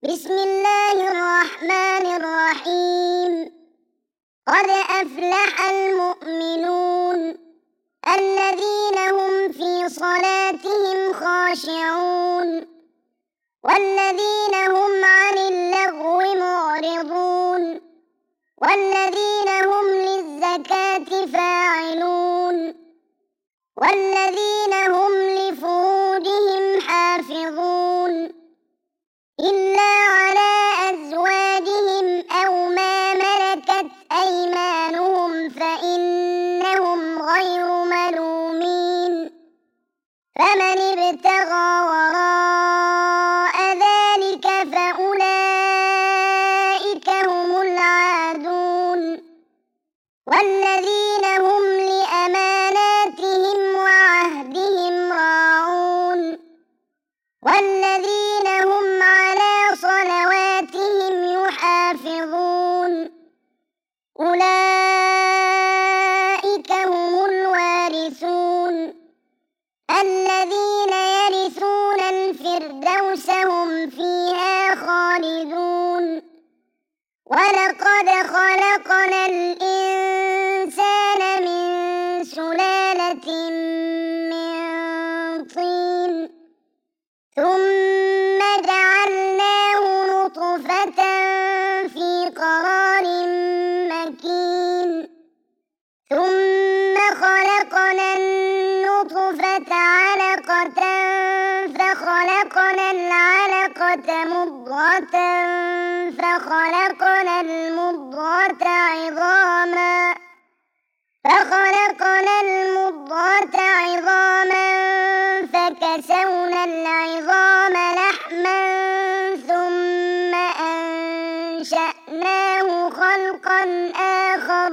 بسم الله الرحمن الرحيم. قد أفلح المؤمنون الذين هم في صلاتهم خاشعون والذين هم عن اللغو معرضون والذين هم للزكاة فاعلون والذين هم لفروجهم حافظون إلا على أزواجهم أو ما ملكت أيمانهم فإنهم غير ملومين، فمن ابتغى وراء ذلك فأولئك هم العادون. والذين هم لأماناتهم وعهدهم راعون والذين هم على صلواتهم يحافظون، أولئك هم الوارثون الذين يرثون الفردوس هم فيها خالدون. ولقد خلقنا الإنسان من سلالة من طين ثم جعلناه نطفة في قرار مكين ثم خلقنا النطفة علقة فخلقنا العلقة مضغة فخلقنا المضغة عظاما فكسونا العظام لحما ثم أنشأناه خلقا آخر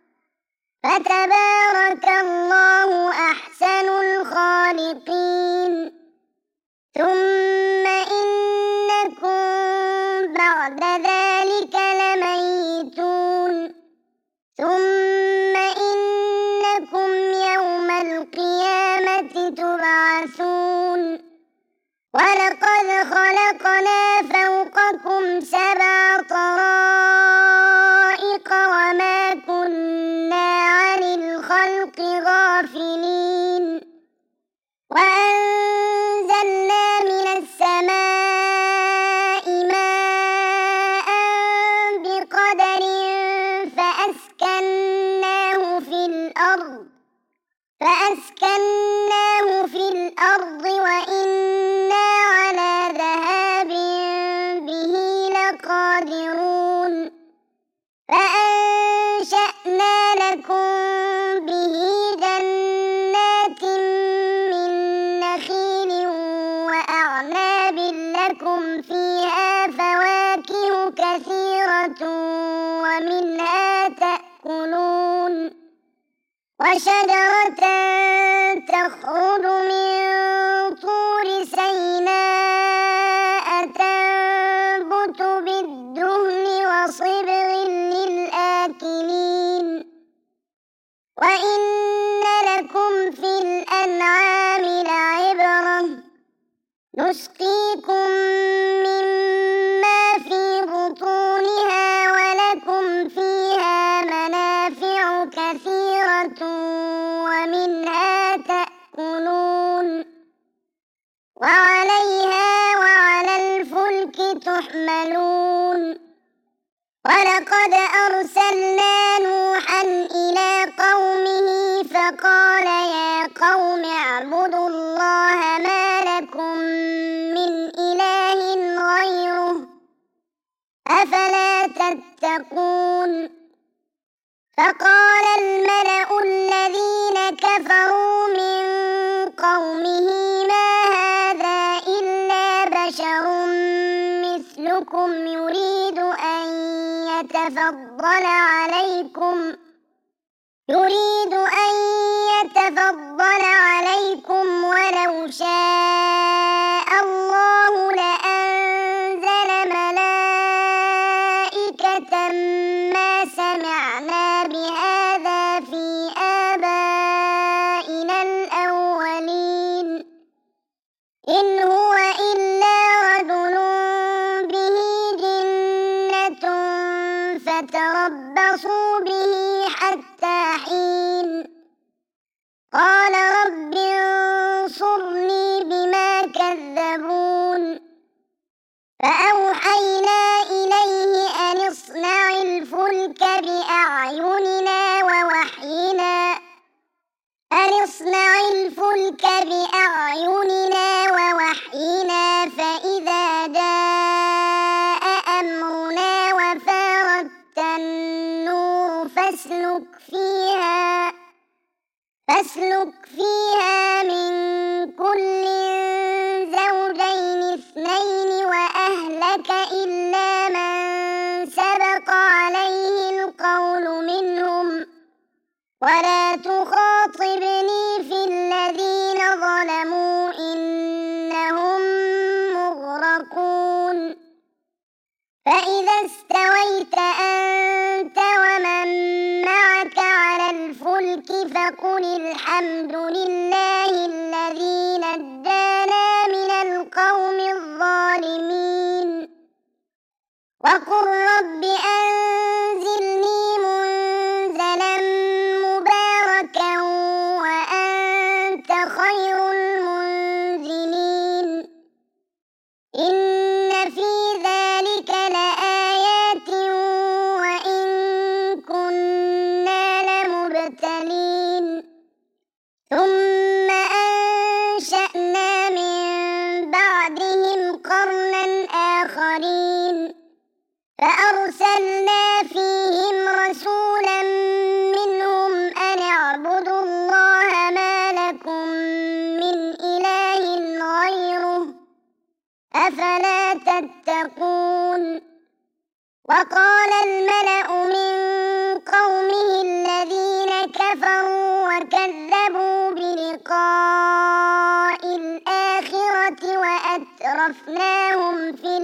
فتبارك الله أحسن الخالقين. ثم إنكم بعد ذلك لميتون ثم إنكم يوم القيامة تبعثون. ولقد خلقنا فوقكم 7 طرائق وما كنا عن الخلق غافلين وأنزلنا من السماء ماء بقدر فأسكناه في الأرض وإنا على ذهاب به لقادرون. فأنشأنا لكم به جنات من نخيل وأعناب لكم فيها فواكه كثيرة ومنها تأكلون وشجرة تخرج من طور سيناء تنبت بالدهن وصبغ للآكلين. وإن لكم في الأنعام لعبرة نسقيكم مما في بطونها ولكم فيها منافع كثيرة ومنها تأكلون وعليها وعلى الفلك تحملون. ولقد أرسلنا نوحا إلى قومه فقال يا قوم اعبدوا الله ما لكم من إله غيره أفلا تتقون. فقال الملأ الذين كفروا من قومه ما هذا إلا بشر مثلكم يريد أن يتفضل عليكم ولو شاء الله لأنزل ملائكة ما سمعنا بهذا في آبائنا الأولين إن هو إلا رجل به فتربصوا به حتى حين قال رب انصرني بما كذبون فأوحينا إليه أن اصنع الفلك بأعيننا فإذا جاء أمرنا وفارت النور فاسلك فيها من كل زوجين اثنين وأهلك إلا من سبق عليه القول منهم ولا تخاطبني في الذين ظلموا إنهم مغرقون فإذا استويت أنت ومن معك على الفلك فقل الحمد لله الذي نجانا من القوم الظالمين وقل رب أنزلني منزلا مباركا وأنت خير المنزلين إن في ذلك لآيات وإن كنا لمبتلين ثم أنشأنا من بعدهم قرنا آخرين فأرسلنا فيهم رسولا منهم أن اعبدوا الله ما لكم من إله غيره أفلا تتقون وقال الملأ من قومه الذين كفروا وكذبوا بلقاء الآخرة وأترفناهم في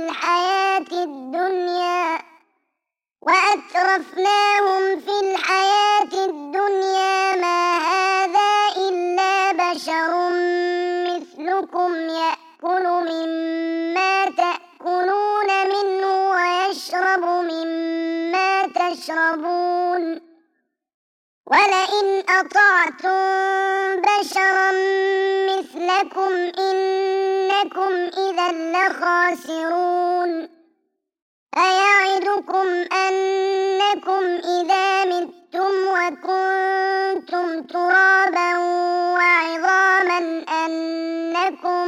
الحياة الدنيا ما هذا إلا بشر مثلكم يأكل مما تأكلون منه ويشرب مما تشربون ولئن أطعتم بشرا مثلكم إنكم إذا لخاسرون أيعدكم أنكم إذا متم وكنتم ترابا وعظاما أنكم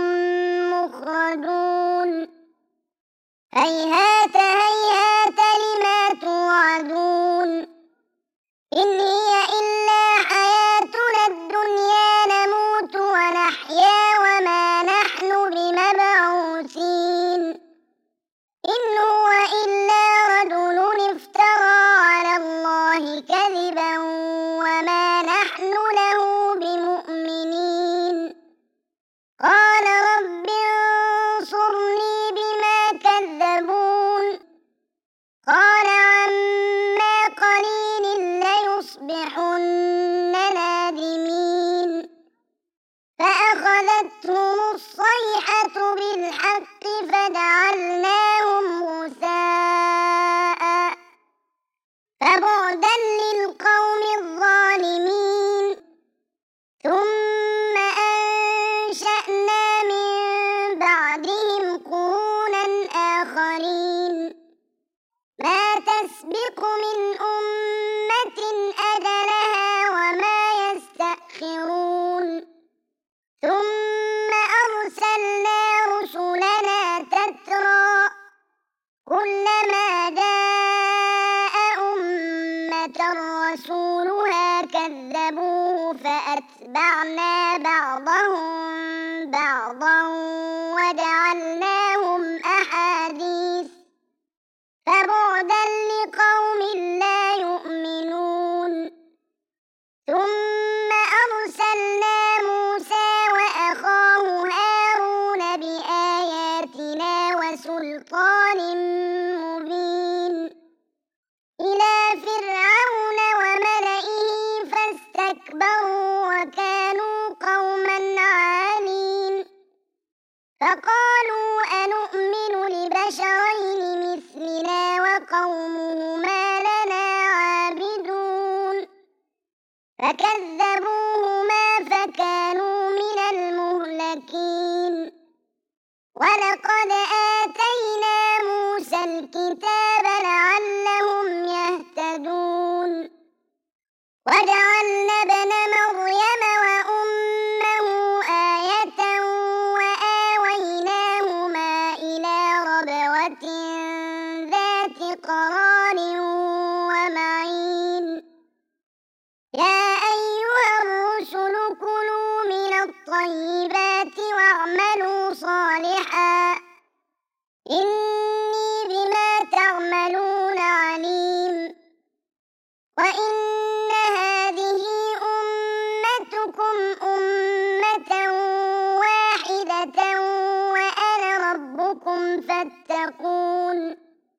مخرجون هيهات هيهات لما توعدون إن هي إلا حياتنا الدنيا نموت ونحيا وما نحن بمبعوثين إن هو إلا رجل افترى على الله كذبا وما نحن له بمؤمنين قال رب انصرني بما كذبون قال عما قليل ليصبحن نادمين فأخذتهم الصيحة بالحق فجعلناهم غثاء فبعدا للقوم الظالمين ثم أنشأنا من بعدهم قرونا آخرين ما تسبق من أمة أجلها وما يستأخرون ثم أرسلنا رسلنا تترى كلما جاء أمة رسولها كذبوه فأتبعنا بعضهم بعضا وجعلناهم أحاديث فبعدا لقوم لا يؤمنون ثم أرسلنا موسى وأخاه هارون بآياتنا وسلطان مبين إلى فرعون وملئه فاستكبروا وكانوا قوما عالين فقالوا أنؤمن لبشرين مثلنا وقومهما لنا فكذبوهما فكانوا من المهلكين. ولقد آتينا موسى الكتاب لعلهم يهتدون. وجعلنا ابن مريم وأمه آية وآويناهما إلى ربوة ذات قرار ومعين. يا أيها الرسل كلوا من الطيبات واعملوا صالحا إني بما تعملون عليم. وإن هذه أمتكم أمة واحدة وأنا ربكم فاتقون.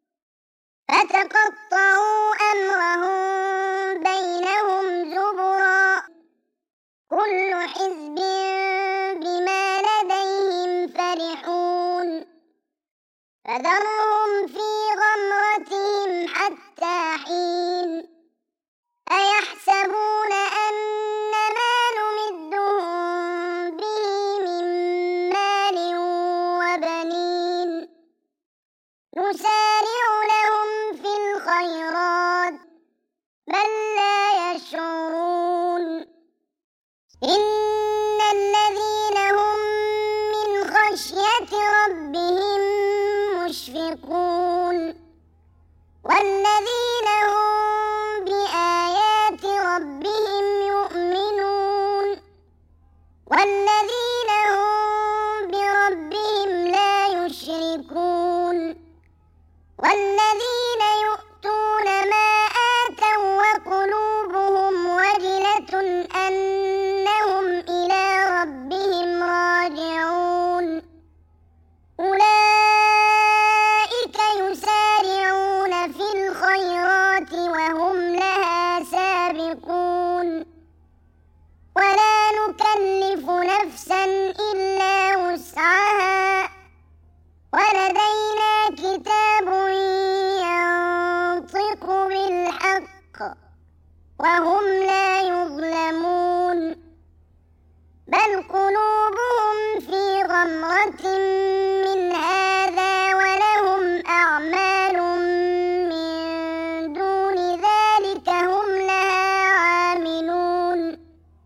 فتقطعوا أمرهم بينهم زبرا كل حزب بما لديهم فرحون. فذرهم في غمرتهم حتى حين. أيحسبون أن ما نمدهم به من مال وبنين نسارع لهم في الخيرات بل لا يشعرون. إن الذين هم من خشية ربهم مشفقون والذين هم بآيات ربهم يؤمنون والذين هم بربهم لا يشركون والذين يؤتون ما آتوا وقلوبهم وجلة أنهم إلى ربهم راجعون. أولئك يسارعون في الخيرات وهم لها سابقون. ولا نكلف نفسا إلا وسعها ولدينا كتاب ينطق بالحق وهم لا يظلمون. بل قلوبهم في غمرة من هذا ولهم أعمال من دون ذلك هم لها عاملون.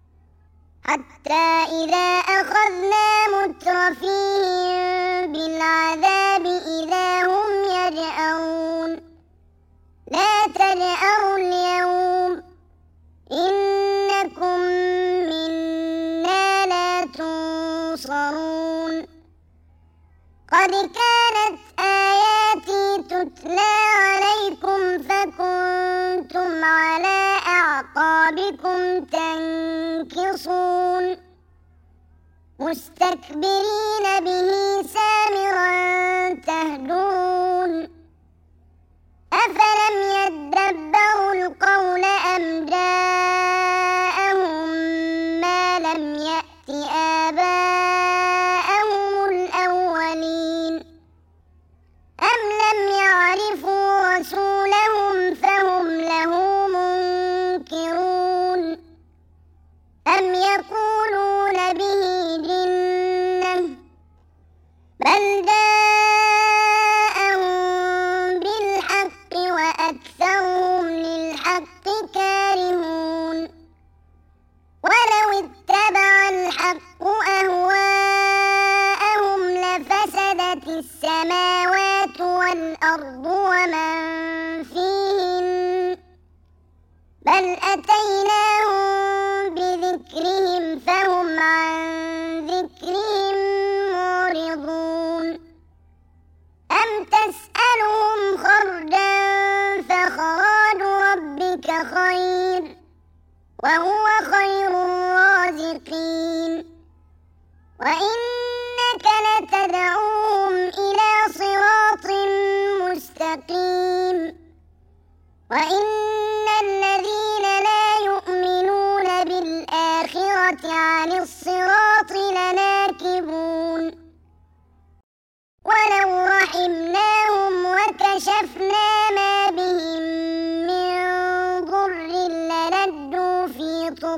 حتى إذا أخذنا مترفيهم بالعذاب إذا هم يجأرون. لا تجأروا اليوم إنكم منا لا تنصرون. قد كانت آياتي تتلى عليكم فكنتم على أعقابكم تنكصون مستكبرين به سامرا تهجرون. أفلم يدبروا القول أم جاءهم ما لم يأت آباءهم الأولين أم لم يعرفوا رسولهم فهم له منكرون. أم يقولون به جنة بل جاءهم بالحق وأكثرهم للحق كارهون. ولو اتبع الحق أهواءهم لفسدت السماوات والأرض ومن فيهن بل أتيناهم بذكرهم فهم عن ذكرهم معرضون. أم تسألهم خرجا فخراج ربك خير وهو خير الرازقين. وإنك لتدعوهم إلى صراط مستقيم. وإن الذين لا يؤمنون بالآخرة عن الصراط لناكبون. ولو رحمناهم وكشفنا ما بهم من ضر للجوا في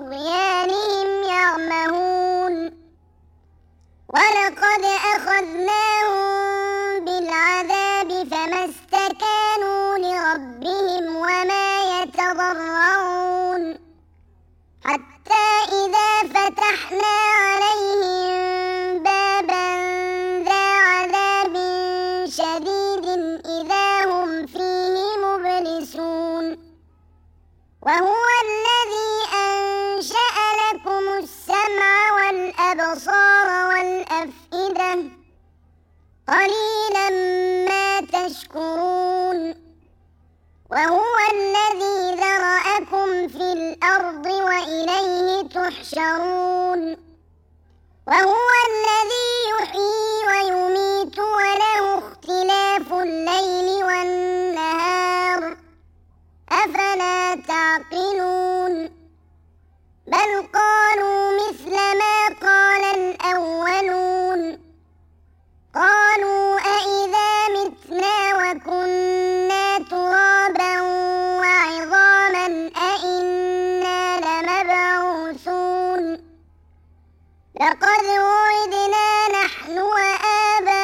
ولقد أخذناهم بالعذاب فما استكانوا لربهم وما يتضرعون حتى إذا فتحنا عليهم بابا ذا عذاب شديد إذا هم فيه مبلسون وهو الذي أنشأ لكم السمع والأبصار والأفئدة قليلا ما تشكرون وهو الذي ذرأكم في الأرض وإليه تحشرون وهو الذي يحيي ويميت وله اختلاف الليل والنهار أفلا تعقلون بل قالوا مثل ما قال الأولون قالوا أإذا متنا وكنا ترابا وعظاما أإنا لمبعوثون لقد وعدنا نحن وآباؤنا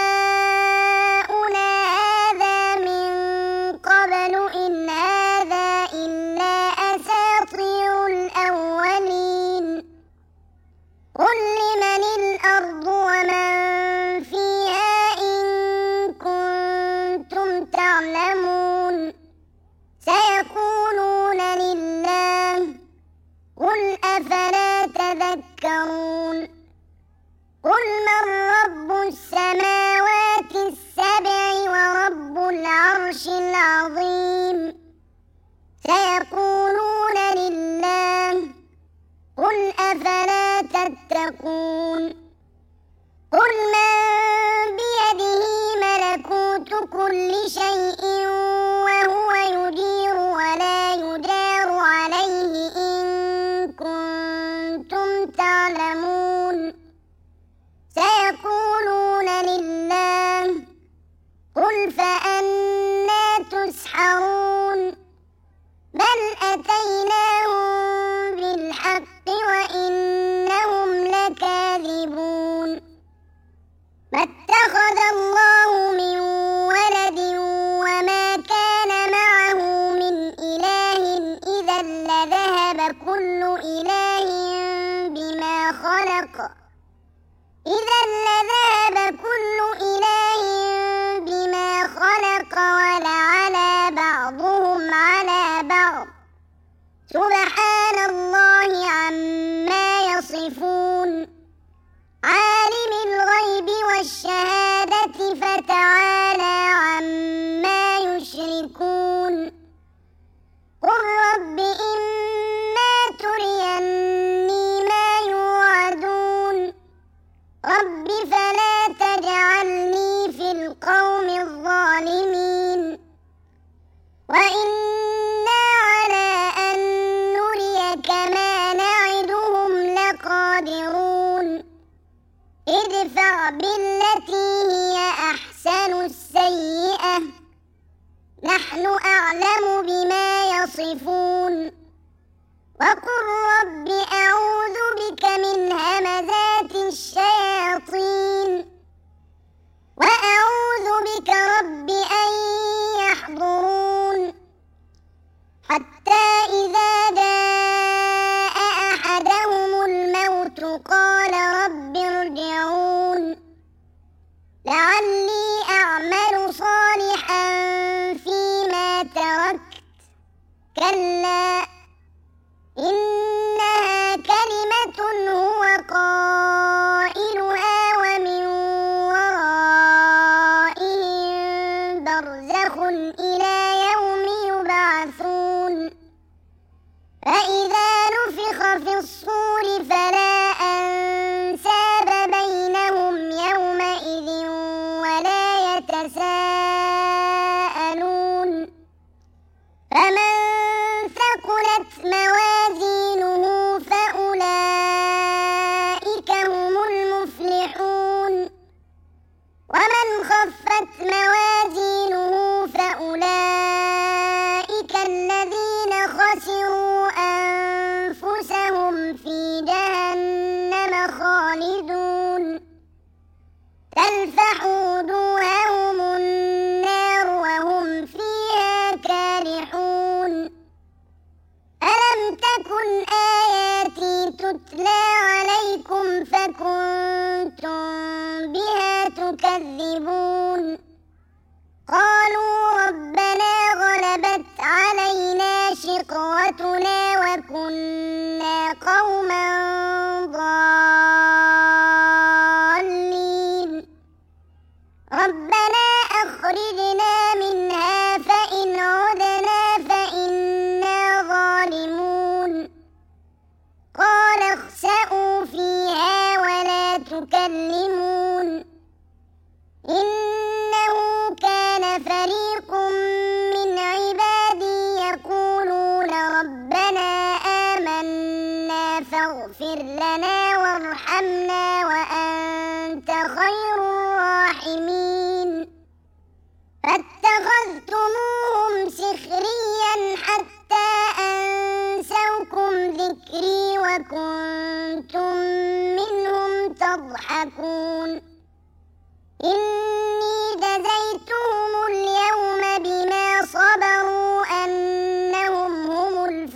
هذا من قبل إن هذا إلا أساطير الأولين قل لمن الأرض ومن فيها إن كنتم تعلمون سيقولون لله قل أفلا تذكرون قل من رب السماوات السبع ورب العرش العظيم سيقولون لله قل أفلا تتقون قل من بيده ملكوت كل شيء وهو يجير ولا يجار عليه إن كنتم تعلمون سيقولون لله قل فأنى تسحرون بل أتيناهم بالحق وإنهم لكاذبون ما اتخذ الله من ولد وما كان معه من إله إذا لذهب كل إله بما خلق ولعلى بعضهم على بعض سبحان الله عما يصفون عالم الغيب والشهادة فتعالى عما يشركون قل رب إما تريني ما يوعدون رب فلا تجعلني في القوم الظالمين وإنا على أن نريك ما نعدهم لقادرون ادفع بالتي هي أحسن السيئة نحن أعلم بما يصفون وقل رب أعوذ بك من همزات الشياطين وأعوذ بك رب أن يحضرون حتى إذا جاء أحدهم الموت قال رب ارجعون لعلي أعمل صالحا فيما تركت كلا إنها كلمة هو قائلها ومن ورائهم برزخ إلى يوم يبعثون فإذا نفخ في الصور فلا أنساب بينهم يومئذ ولا يتساءلون فمن ثقلت موازينه فأولئك هم المفلحون ومن خفت موازينه فأولئك فطرتنا وكنا قوما ضالين ربنا أخرجنا منها فإن عدنا فإنا ظالمون قال اخسئوا فيها ولا تكلمون إنه كان فريق من عبادي يقولون ربنا آمنا فاغفر لنا وارحمنا وأنت خير الراحمين فاتخذتموهم سخريا حتى أنسوكم ذكري وكنتم منهم تضحكون إني جزيتهم اليوم بما صبروا أنهم هم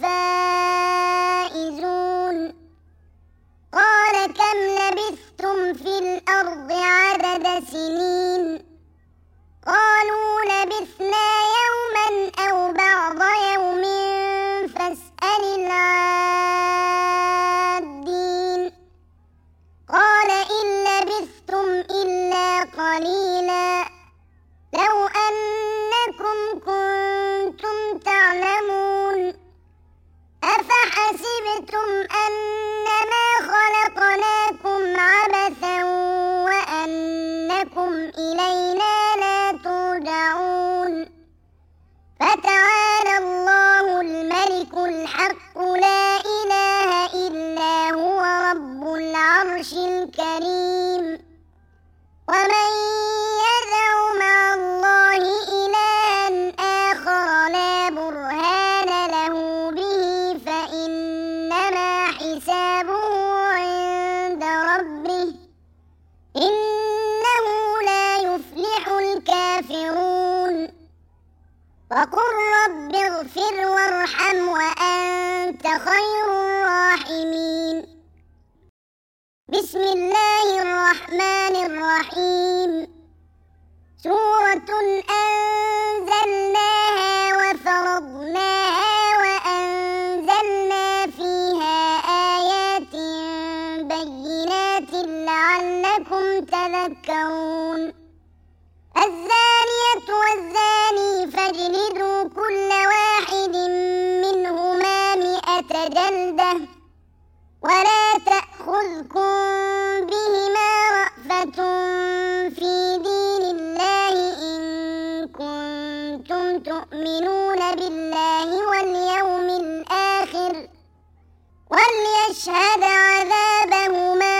الفائزون قال كم لبثتم في الأرض عدد سنين قالوا لبثنا يوما أو بعض يوم فاسأل العادين قال إن لبثتم إلا قليلا لو أنكم كنتم تعلمون أفحسبتم أنما خلقناكم عبثا وأنكم إلينا لا ترجعون فتعالى الله الملك الحق لا إله إلا هو رب العرش الكريم ومن يدع مع الله إلها آخر لا برهان له به فإنما حسابه عند ربه إنه لا يفلح الكافرون وقل رب اغفر وارحم وأنت خير الراحمين بسم الله الرحمن الرحيم سورة أنزلناها وفرضناها وأنزلنا فيها آيات بينات لعلكم تذكرون الزانية والزاني فاجلدوا كل واحد منهما 100 جلدة ولا تأخذكم بهما رأفة في دين الله إن كنتم تؤمنون بالله واليوم الآخر وليشهد عذابهما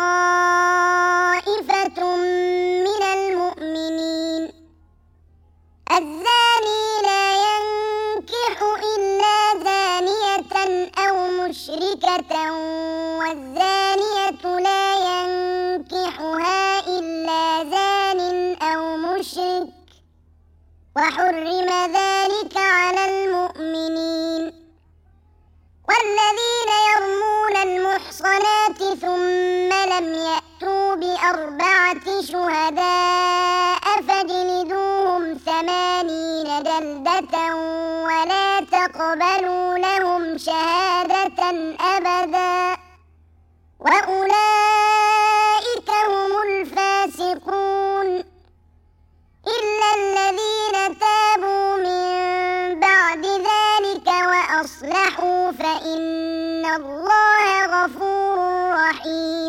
طائفة من المؤمنين الزاني لا ينكح إلا زانية أو مشركة والزانية لا ينكحها إلا زان أو مشرك وحرم ذلك على المؤمنين والذين يرمون المحصنات ثم لم يأتوا ب4 شهداء فاجلدوهم 80 جلدة ولا تقبلوا لهم شهادة أبدا وأولئك هم الفاسقون إلا الذين تابوا من بعد ذلك وأصلحوا فإن الله غفور رحيم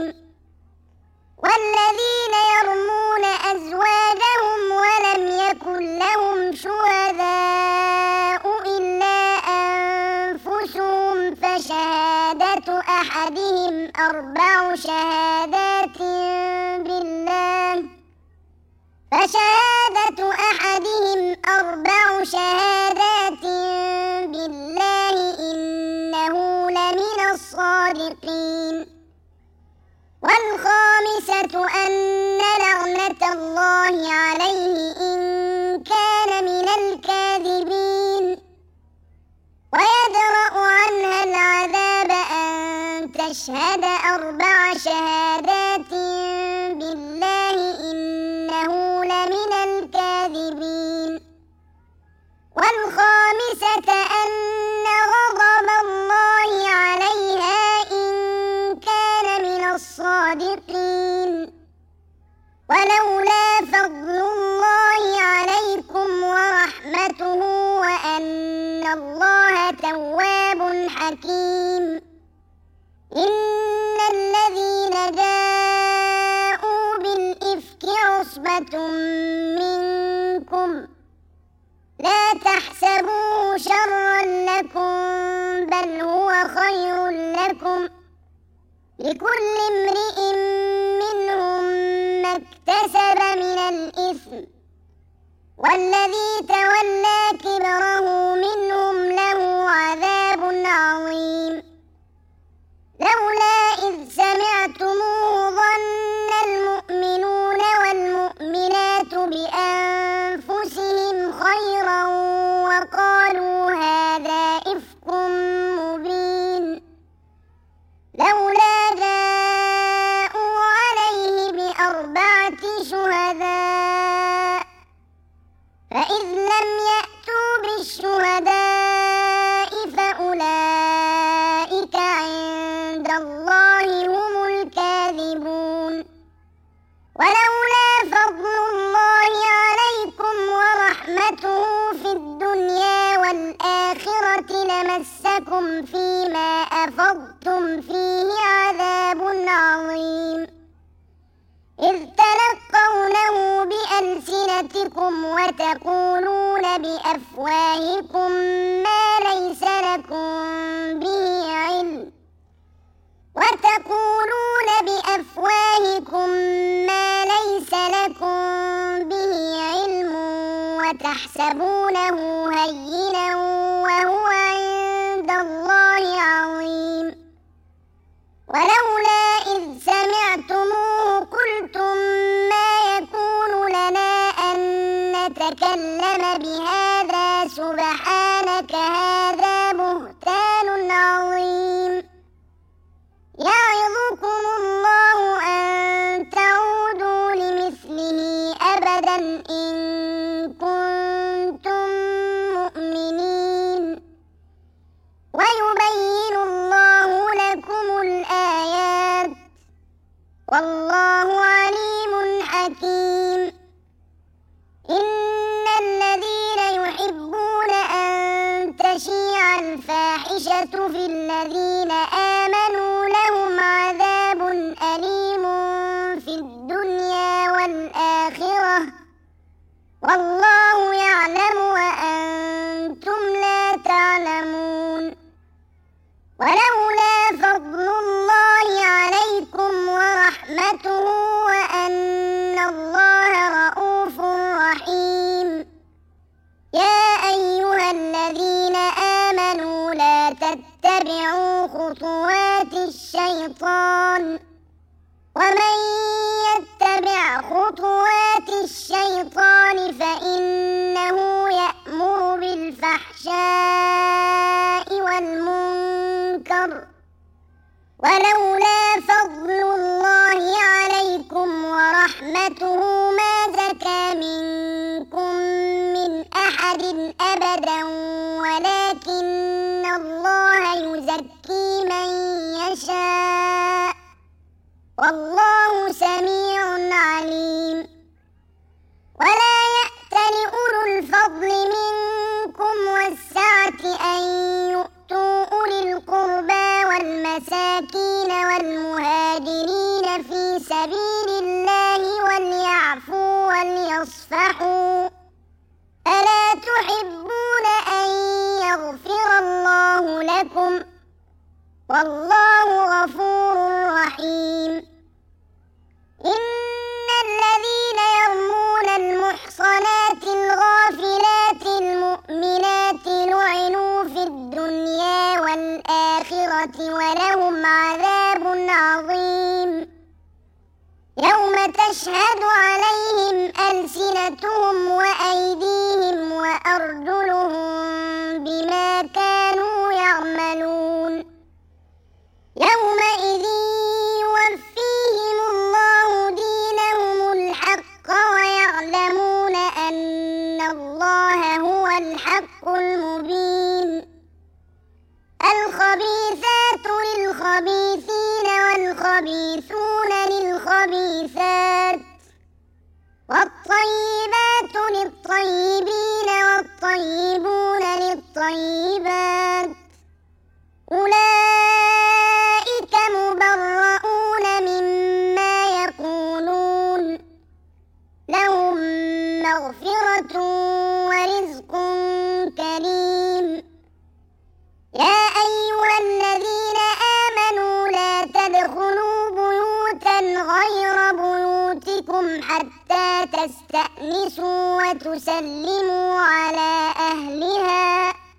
والذين يرمون أزواجهم ولم يكن لهم شهداء إلا أنفسهم فشهادة أحدهم 4 شهادات بالله إنه لمن الصادقين والخامسة أن لعنة الله عليه إن كان من الكاذبين ويدرأ عنها العذاب أن تشهد 4 شهادات بالله إنه لمن الكاذبين والخامسة أن غضب ولولا فضل الله عليكم ورحمته وأن الله تواب حكيم. إن الذين جاءوا بالإفك عصبة منكم لا تحسبوه شرا لكم بل هو خير لكم، لكل امرئ منهم ما اكتسب من الإثم، والذي تولى كبره منهم له عذاب عظيم. لولا إذ سمعتموه ظن المؤمنون والمؤمنات بأنفسهم خيرا وقالوا هذا إفك مبين. لولا جاءوا عليه بأربعة شهداء فإذ لم يأتوا بالشهداء فأولئك عند الله هم الكاذبون. ولولا فضل الله عليكم ورحمته في الدنيا والآخرة لمسكم فيما أفضتم فيه عذاب عظيم. إذ تلقونه بألسنتكم وتقولون بأفواهكم ما ليس لكم به علم وتحسبونه هينا وهو عند الله عظيم. ولولا إذ سمعتموه قلتم ما يكون لنا أن نتكلم بهذا سبحانك هذا بهتان عظيم. يعظكم الله أن تعودوا لمثله أبدا إن كنتم مؤمنين. ويبين الله لكم الآيات والله عليم حكيم. إن الذين يحبون أن تشيع الفاحشة في الذين آمنوا لهم عذاب أليم في الدنيا والآخرة والله يعلم وأنتم لا تعلمون. ولولا فضل الله عليكم ورحمته وأن الله رءوف رحيم. يا أيها الذين آمنوا لا تتبعوا خطوات الشيطان ومن يتبع خطوات الشيطان فإنه يأمر بالفحشاء والمنكر. ولولا فضل الله عليكم ورحمته ما زكى منكم من أحد أبدا ولكن الله يزكي من يشاء والله سميع عليم. ولا يأتل أولو الفضل منكم والسعة أن يؤتوا أولي القربى والمساكين والمهاجرين في سبيل الله وليعفوا وليصفحوا. ألا تحبون أن يغفر الله لكم والله غفور رحيم. إن الذين يرمون المحصنات الغافلات المؤمنات لعنوا في الدنيا والآخرة ولهم عذاب عظيم. يوم تشهد عليهم ألسنتهم وأيديهم وأرجلهم بما كانوا يعملون. يومئذ يوفيهم الله دينهم الحق ويعلمون أن الله هو الحق المبين. الخبيثات للخبيثين والخبيثون للخبيثات الطيبات للطيبين والطيبون للطيبات أولئك مبرؤون مما يقولون لهم مغفرة ورزق كريم يا أيها الذين آمنوا لا تدخلوا بيوتا غير بيوتكم حتى تستأنسوا وتسلموا على أهلها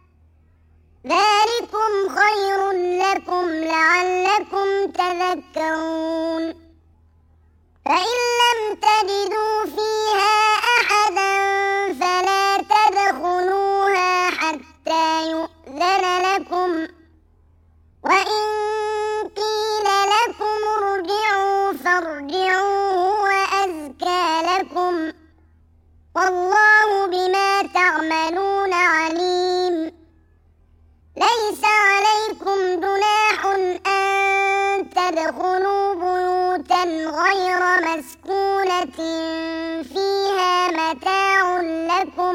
ذلكم خير لكم لعلكم تذكرون فإن لم تجدوا فيها أحدا فلا تدخلوها حتى يؤذن لكم وإن قيل لكم ارجعوا فارجعوا هو أزكى لكم والله بما تعملون عليم ليس عليكم جناح أن تدخلوا بيوتا غير مسكونة فيها متاع لكم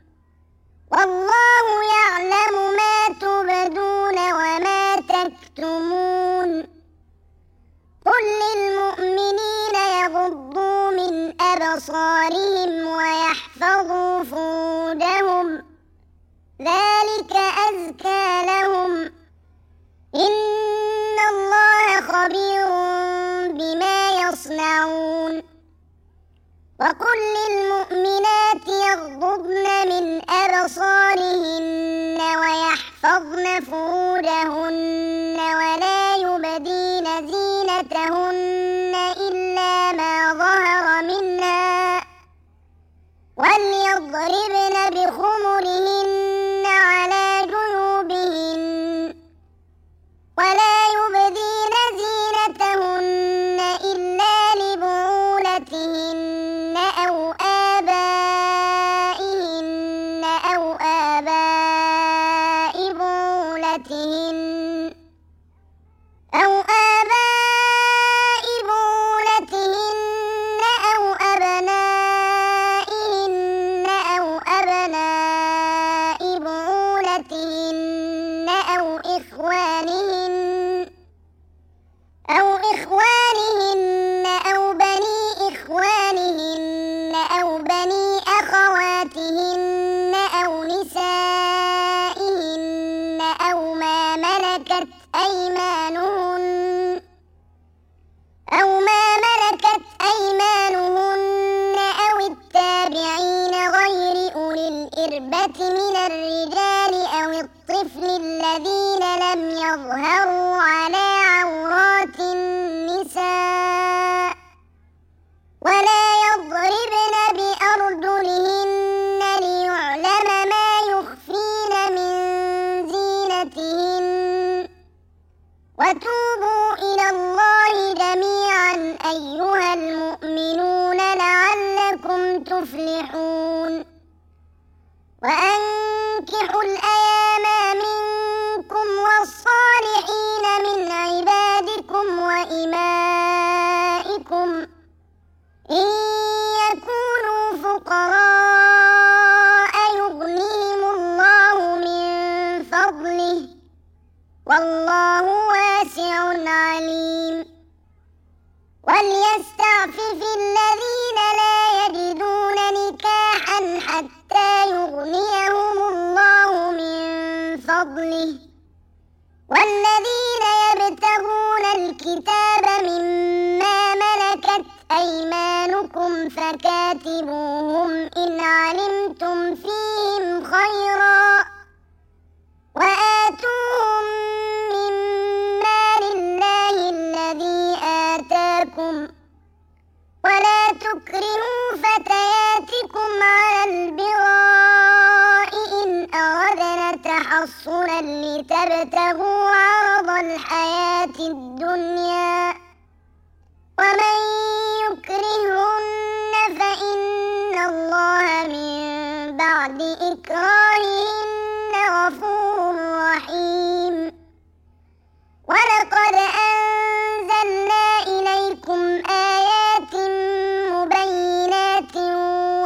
والله يعلم ما تبدون وما تكتمون قل للمؤمنين يغضوا من أبصارهم ويحفظوا فروجهم ذلك أزكى لهم إن الله خبير بما يصنعون وقل للمؤمنات يغضضن من أبصارهن ويحفظن فروجهن ولا يبدين زينتهن إلا ما ظهر منها وليضربن بخمرهن على جيوبهن ولا يبدين زينتهن إلا لبعولتهن أو آبائهن أو آباء بعولتهن أو آباء بعولتهن أو أبنائهن أو أبناء بعولتهن أو إخوانهن أو بني إخوانهن أو بني أخواتهن أو نسائهن أو ما ملكت أيمانهن أو التابعين غير أولي الإربة من الرجال أو الطفل الذين لم يظهروا على عورات النساء ولا يضربن بأرجلهن ليعلم ما يخفين من زينتهن وتوبوا إلى الله جميعا أيها المؤمنون لعلكم تفلحون وأنكحوا الأيام منكم والصالحين من عبادكم وإمائكم إن يكونوا فقراء يغنيهم الله من فضله والله واسع عليم وليستعفف الذين لا يجدون نكاحا حتى يغنيهم الله من فضله والذين يبتغون الكتاب مما ملكت أيمانكم فكاتبوهم إن علمتم فيهم خيرا وآتوهم من مال الله الذي آتاكم ولا تكرهوا فتياتكم على البغاء إن أردنا تحصنا لتبتغوا عرض الحياة الدنيا ومن يكرهن فإن الله من بعد إكراههن غفور رحيم ولقد أنزلنا إليكم آيات مبينات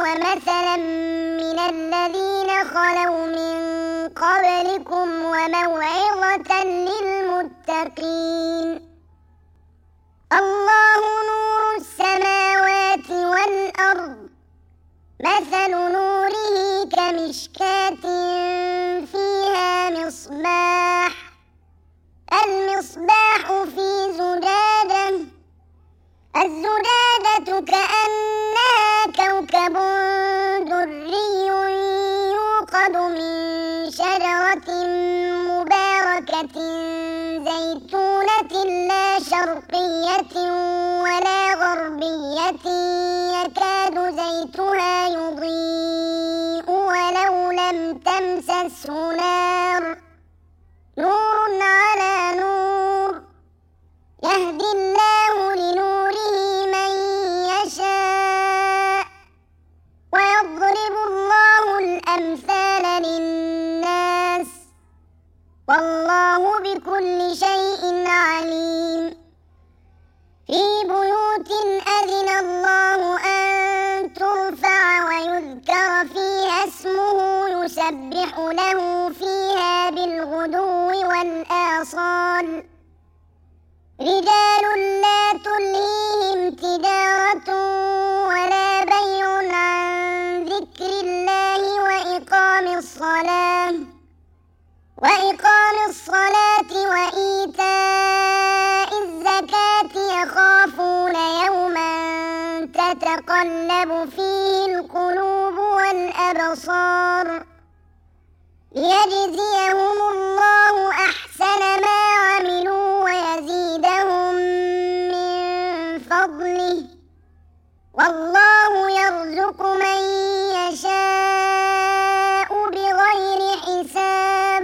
خلوا من قبلكم وموعظة للمتقين. الله نور السماوات والأرض، مثل نوره كمشكاة فيها مصباح، المصباح في زجاجة، الزجاجة كأنها كوكب دري يوقد من شجرة مباركة زيتونة لا شرقية ولا غربية يكاد زيتها يضيء ولو لم تمسسه نار، نور على نور، يهدي الله لنوره من يشاء ويضرب الله الأمثال للناس والله بكل شيء عليم. في بيوت أذن الله أن ترفع ويذكر فيها اسمه يسبح له فيها بالغدو والآصال، رجال لا تلهيهم تجارة ولا بيع عن ذكر الله وإقام الصلاة وإيتاء الزكاة يخافون يوما تتقلب فيه القلوب والأبصار، ليجزيهم الله أحسن ما عملوا ويزيدهم من فضله، والله يرزق من يشاء بغير حساب.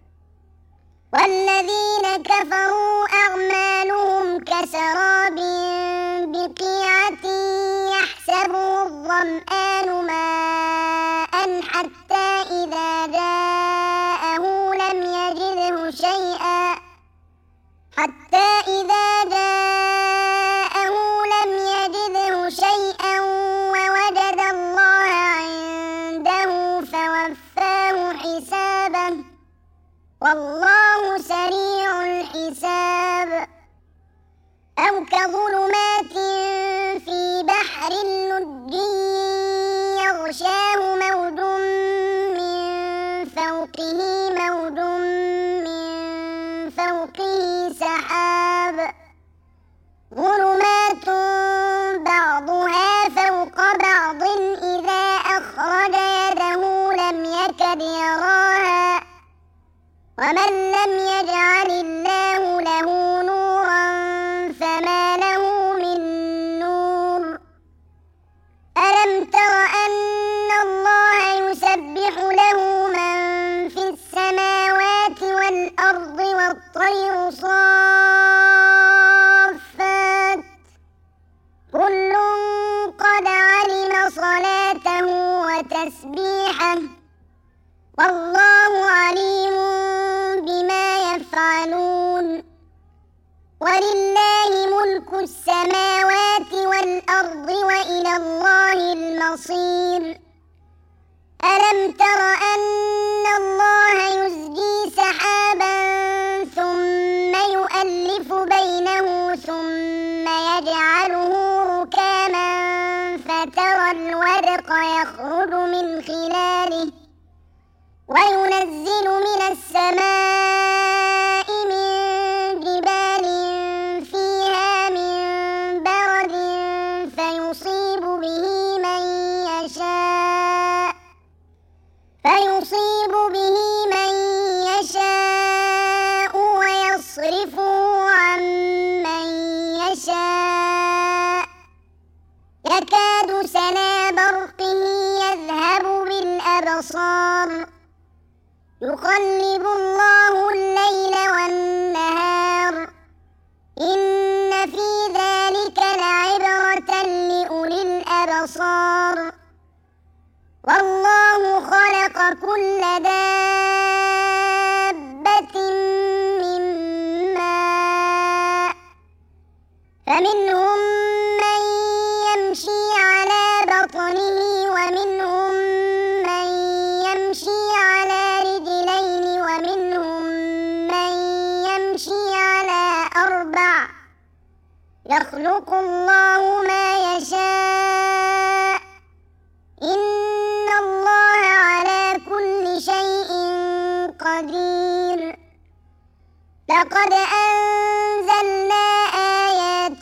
والذين كفروا أعمالهم كسراب بقيعة يحسبه الظمآن ماء حتى إذا جاءه لم يجده شيئا ووجد الله عنده فوفاه حسابه والله سريع الحساب. أو كظلمات في بحر لجي يغشاه موج من فوقه موج من فوقه سحاب، ظلمات بعضها فوق بعض إذا أخرج يده لم يكد يراها، ومن لم يجعل الله له نورا فما له من نور. ألم تر أن الله يسبح له من في السماوات والأرض والطير صافات، كل قد علم صلاته وتسبيحه والله عليم بما يفعلون. ولله ملك السماوات والأرض وإلى الله المصير. ألم تر أن الله يزجي سحابا ثم يؤلف بينه ثم يجعله ركاما فترى الودق يخرج من خلاله وينزل من السماء من جبال فيها من برد فيصيب به من يشاء ويصرفه عن من يشاء، يكاد سنا برقه يذهب بالأبصار، يقلب الله الليل والنهار، إن في ذلك لعبرة لأولي الأبصار. والله خلق كل دابة من ماء، فمنهم من يمشي على بطنه ومنهم من يمشي يخلق الله ما يشاء إن الله على كل شيء قدير لقد أنزلنا آيات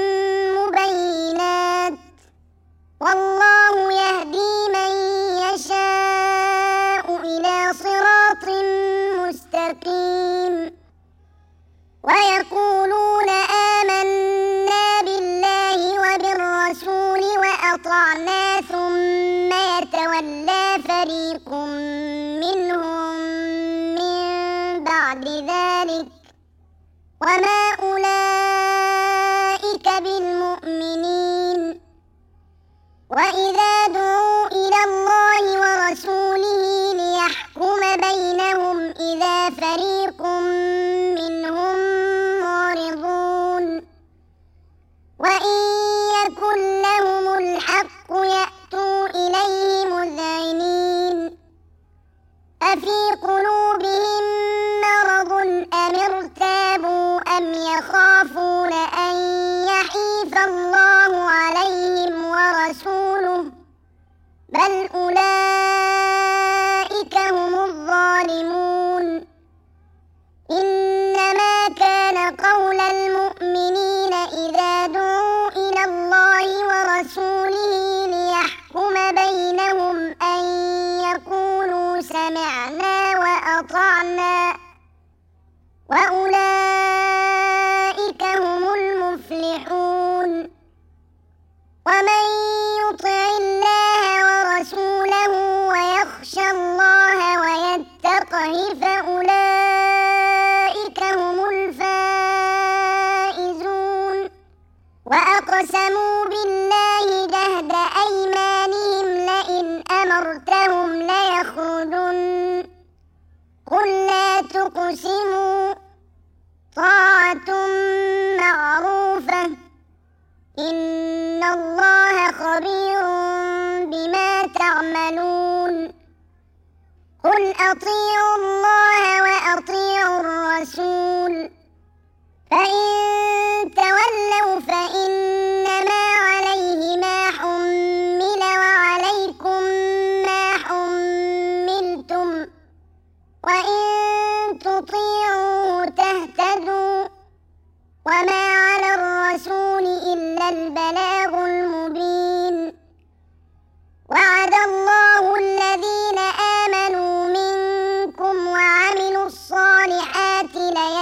مبينات والله يهدي من يشاء إلى صراط مستقيم ويقولون آمنا بالله وبالرسول وأطعنا ثم يتولى فريق منهم من بعد ذلك وما أولئك بالمؤمنين وإذا دعوا إلى الله ورسوله ليحكم بينهم إذا فريق منهم معرضون وإن يكن لهم الحق يأتوا إليه مذعنين أفي قلوبهم مرض أم ارتابوا أم يخافون أن يحيف الله عليهم ورسوله بل أولئك هم الظالمون إنما كان قول المؤمنين إذا دعوا إلى الله ورسوله ليحكم بينهم أن يقولوا سمعنا وأطعنا وأولئك هم المفلحون ومن يطع الله ورسوله ويخشى الله ويتقه فأولئك هم الفائزون وأقسموا بالله جهد أيمانهم لئن أمرتهم ليخرجن قل لا تقسموا طاعة معروفة إن الله خبير بما تعملون قل أطيعوا الله وأطيعوا الرسول فإن تولوا فإنما عليه ما حمل وعليكم ما حملتم وإن تطيعوه تهتدوا وما على الرسول إلا البلاغ المبين وعد الله الذين آمنوا منكم وعملوا الصالحات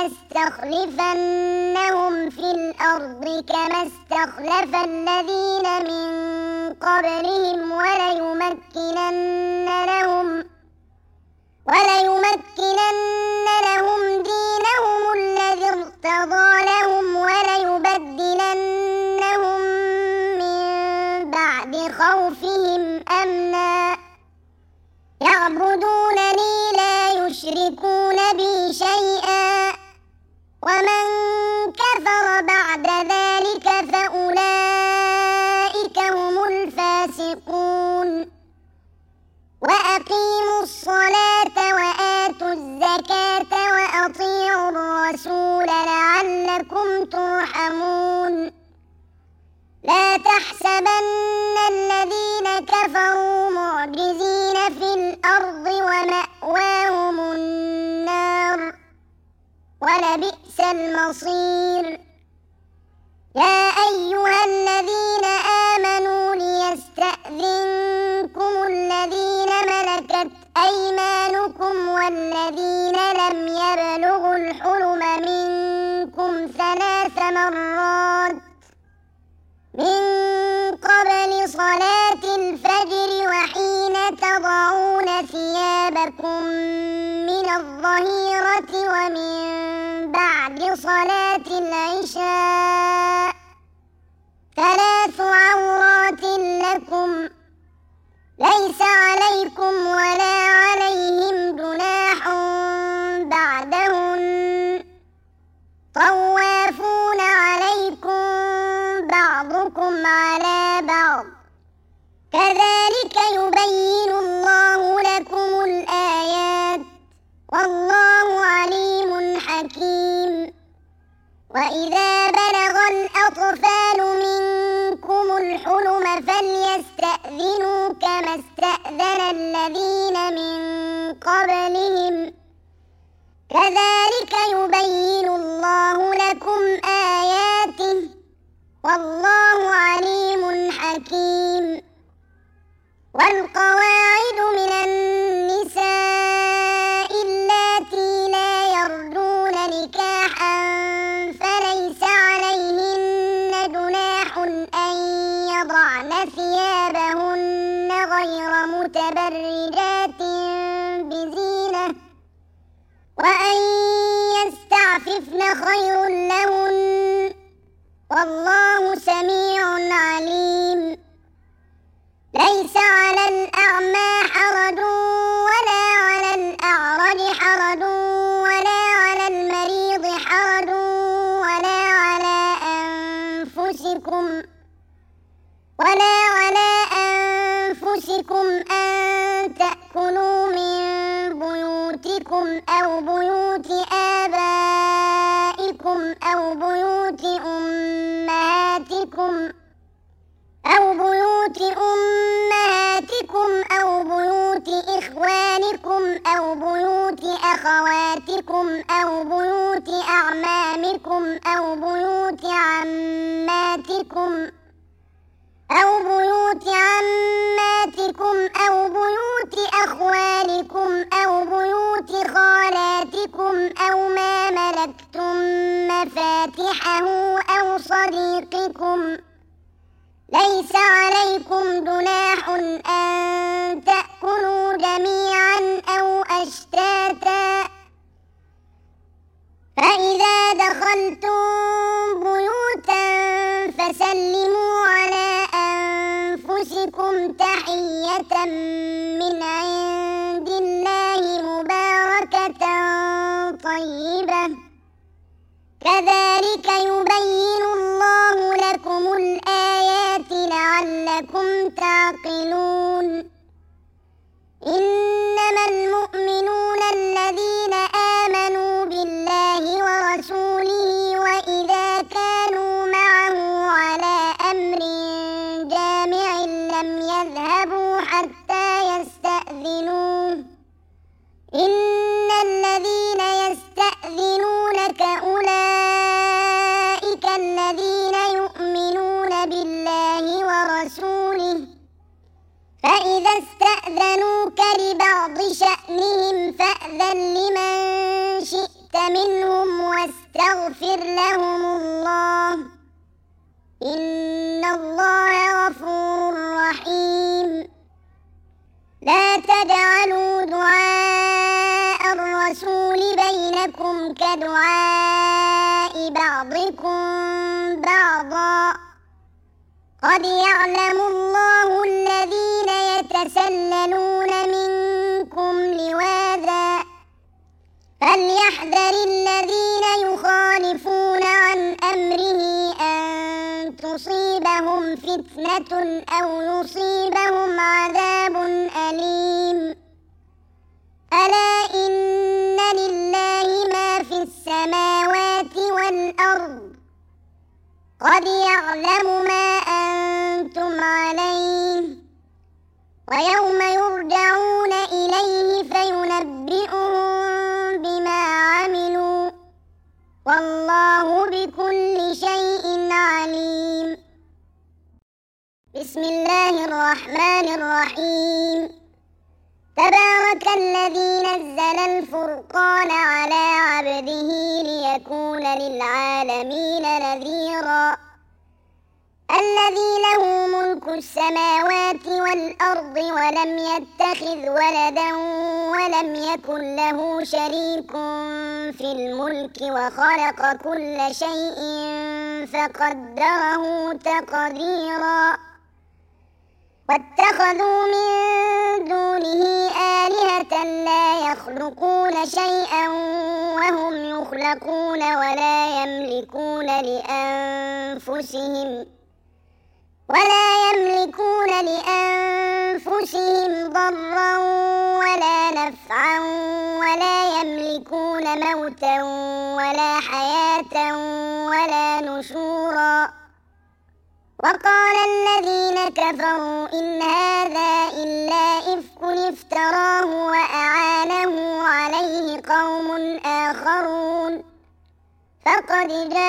ليستخلفنهم في الأرض كما استخلف الذين من قبلهم وليمكنن لهم دينهم الذي ارتضى لهم وليبدلنهم من بعد خوفهم أمنا يعبدونني لا يشركون بي شيئا ومن كفر بعد ذلك فأولئك هم الفاسقون وأقيموا الصلاة وآتوا الزكاة وأطيعوا الرسول لعلكم ترحمون لا تحسبن الذين كفروا معجزين في الأرض ومأواهم النار ولبئس المصير يا أيها الذين آمنوا ليستأذنكم الذين ملكت أيمانكم والذين لم يبلغوا الحلم منكم 3 مرات من قبل صلاة الفجر وحين تضعون ثيابكم من الظهيرة ومن بعد صلاة العشاء 3 عورات لكم ليس عليكم ولا عليهم جناح بعدهن طوافون عليكم بعضكم على بعض كذلك يبين الله لكم الآيات والله عليم حكيم وإذا بلغ الأطفال وليستأذنوا كما استأذن الذين من قبلهم كذلك يبين الله لكم آياته والله عليم حكيم. والقواعد من النساء اللاتي لا يرجون نكاحا فليس عليهن جناح أن يضعن ثيابهن غير متبرجات بزينة وأن يستعففن خير لهن والله سميع عليم. ليس على الأعمى حرج ولا على الأعرج حرج ولا على المريض حرج ولا على أنفسكم أن تأكلوا من بيوتكم أو بيوت آبائكم أو بيوت أمهاتكم أو بيوت إخوانكم أو بيوت أخواتكم أو بيوت أعمامكم أو بيوت عماتكم أو بيوت أخوالكم أو بيوت خالاتكم أو ما ملكتم مفاتحه أو صديقكم. ليس عليكم جناح أن تأكلوا جميعا أو أشتاتا فإذا دخلتم بيوتا فسلموا على أنفسكم تحية من عند الله مباركة طيبة كذلك يبين الله لكم الآيات لعلكم تعقلون. إنما المؤمنون الذين آمنوا بالله ورسوله وإذا كانوا معه على أمر جامع لم يذهبوا حتى يستأذنوه إن الذين يستأذنونك أولئك الذين يؤمنون بالله ورسوله فإذا استأذنوك لبعض شأنهم فأذن لمن شئت منهم واستغفر لهم الله إن الله غفور رحيم. لا تجعلوا دعاء الرسول بينكم كدعاء بعضكم بعضا قد يعلم الله الذين يتسللون منكم لواذا فليحذر الذين يخالفون عن أمره أن تصيبهم فتنة أو يصيبهم عذاب أليم. ألا إن لله ما في السماوات والأرض قد يعلم ما أنتم عليه ويوم يرجعون إليه فينبئهم بما عملوا والله بكل شيء عليم. بسم الله الرحمن الرحيم. تبارك الذي نزل الفرقان على عبده ليكون للعالمين نذيرا الذي له ملك السماوات والأرض ولم يتخذ ولدا ولم يكن له شريك في الملك وخلق كل شيء فقدره تقديرا. واتخذوا من دونه آلهة لا يخلقون شيئا وهم يخلقون ولا يملكون لأنفسهم ضرا ولا نفعا ولا يملكون موتا ولا حياة ولا نشورا وقال الذين كفروا إن هذا إلا إفك افتراه وأعانه عليه قوم آخرون فقد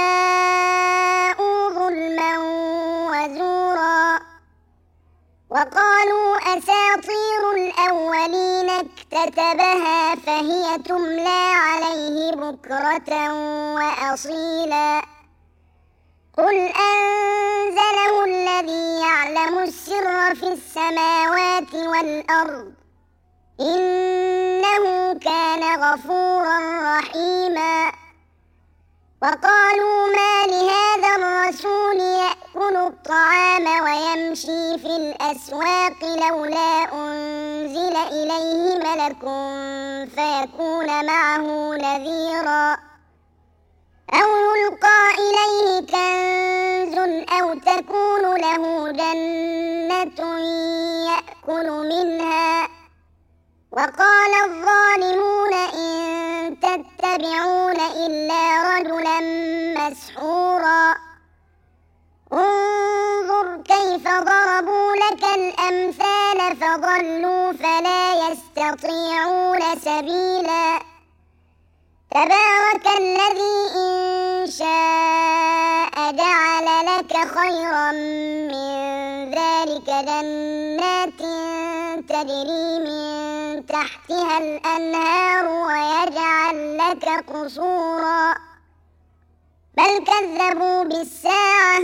جاءوا ظلما وزورا وقالوا أساطير الأولين اكتتبها فهي تملى عليه بكرة وأصيلا قل أنزله الذي يعلم السر في السماوات والأرض إنه كان غفورا رحيما وقالوا ما لهذا الرسول يأكل الطعام ويمشي في الأسواق لولا أنزل إليه ملك فيكون معه نذيرا أو يلقى إليه كنز أو تكون له جنة يأكل منها وقال الظالمون إن تتبعون إلا رجلا مسحورا انظر كيف ضربوا لك الأمثال فضلوا فلا يستطيعون سبيلا تبارك الذي إن شاء جعل لك خيرا من ذلك جنات تجري من تحتها الأنهار ويجعل لك قصورا بل كذبوا بالساعة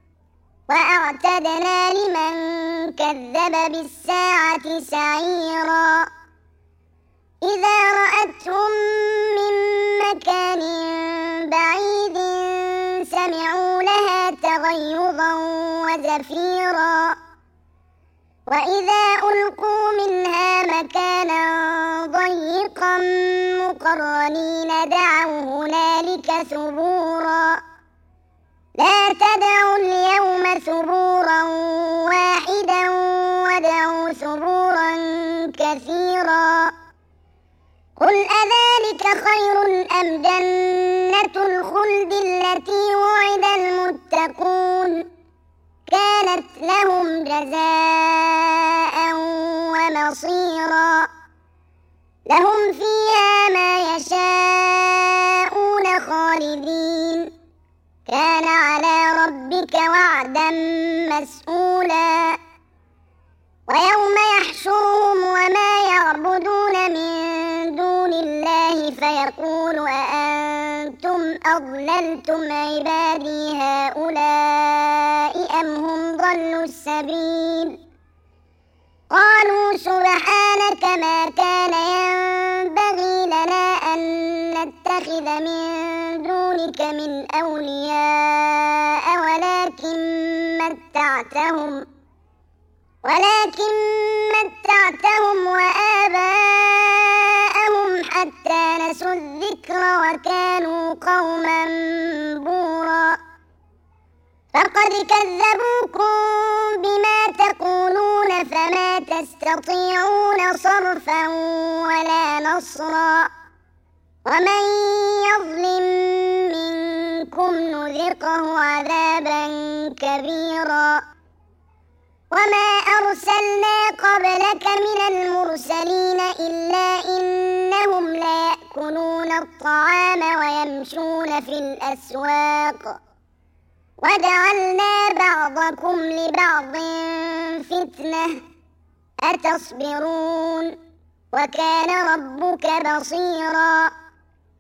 وأعتدنا لمن كذب بالساعة سعيرا إذا رأتهم من مكان بعيد سمعوا لها تغيظا وزفيرا وإذا ألقوا منها مكانا ضيقا مقرنين دعوا هنالك ثبورا لا تدعوا اليوم ثبورا واحدا ودعوا ثبورا كثيرا قل أذلك خير أم جنة الخلد التي وعد المتقون كانت لهم جزاء ومصيرا لهم فيها ما يشاءون خالدين كان على ربك وعدا مسئولا ويوم يحشرهم وما يعبدون من دون الله فيقول أأنتم أضللتم عبادي هؤلاء أم هم ضلوا السبيل قالوا سبحانك ما كان ينبغي لنا أن نتخذ من دونك من أولياء ولكن متعتهم وآباءهم حتى نسوا الذكر وكانوا قوما بورا فقد كذبوكم بما تقولون فما تستطيعون صرفا ولا نصرا ومن يظلم منكم نذقه عذابا كبيرا وما أرسلنا قبلك من المرسلين إلا إنهم ليأكلون الطعام ويمشون في الأسواق وجعلنا بعضكم لبعض فتنة أتصبرون وكان ربك بصيرا